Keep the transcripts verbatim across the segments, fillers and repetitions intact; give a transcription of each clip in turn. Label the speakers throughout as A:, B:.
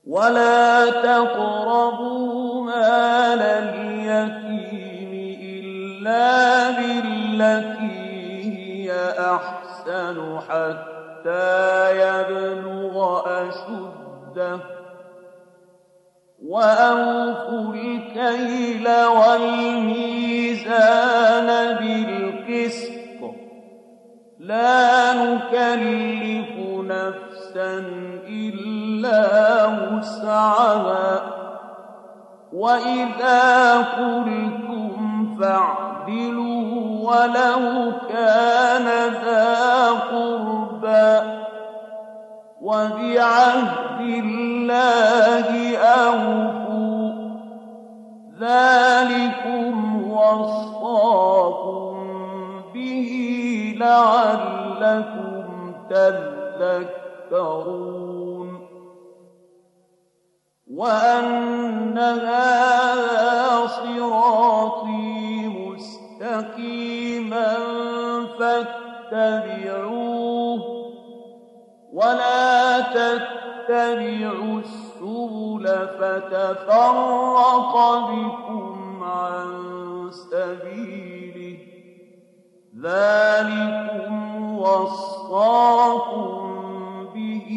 A: ولا تقربوا مال اليتيم إلا بالتي هي أحسن حتى يبلغ أشده وأوفوا الكيل والميزان بالقسط لا نكلف نفسا إلا وسعها وإذا قلتم فاعدلوا ولو كان ذا قربى وبعهد الله أوفوا ذلكم وصاكم به لعلكم تذكرون وأن هذا صراطي مستقيما فاتبعوه ولا تتبعوا السبل فتفرق بكم عن سبيله ذلكم وصاكم به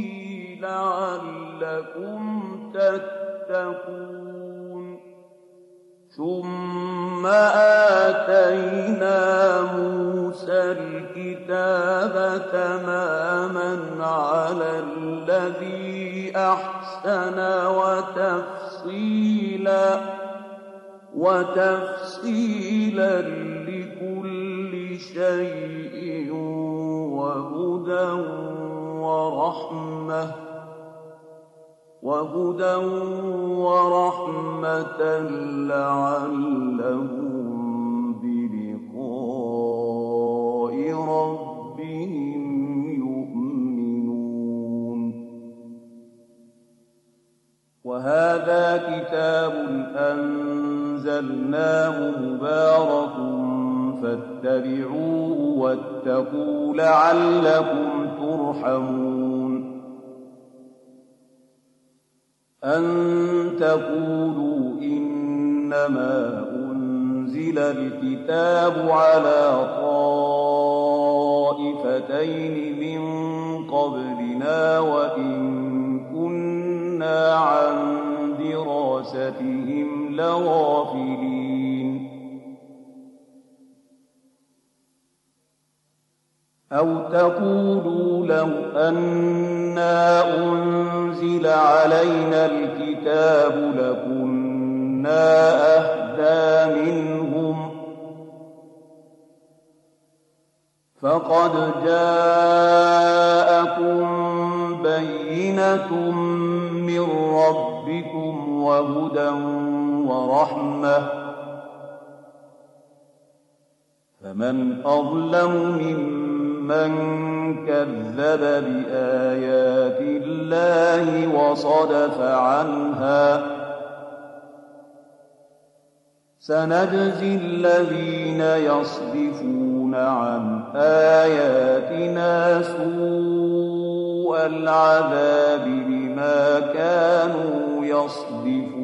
A: لعلكم تتقون ثم آتينا موسى الكتاب تماما على الذي أحسن وتفصيلا وتفصيلا لكل شيء وهدى ورحمة وهدى ورحمة لعلهم بلقاء ربهم يؤمنون وهذا كتاب أنزلناه مبارك فاتبعوه واتقوا لعلكم ترحمون أن تقولوا إنما أنزل الكتاب على طائفتين من قبلنا وإن كنا عن دراستهم لغافلين أو تقولوا لو أنا أنزل علينا الكتاب لكنا أهدى منهم فقد جاءكم بينة من ربكم وهدى ورحمة فمن أظلم ممن كذب بآيات الله وصدف عنها سنجزي الذين يصدفون عن آياتنا سوء العذاب بما كانوا يصدفون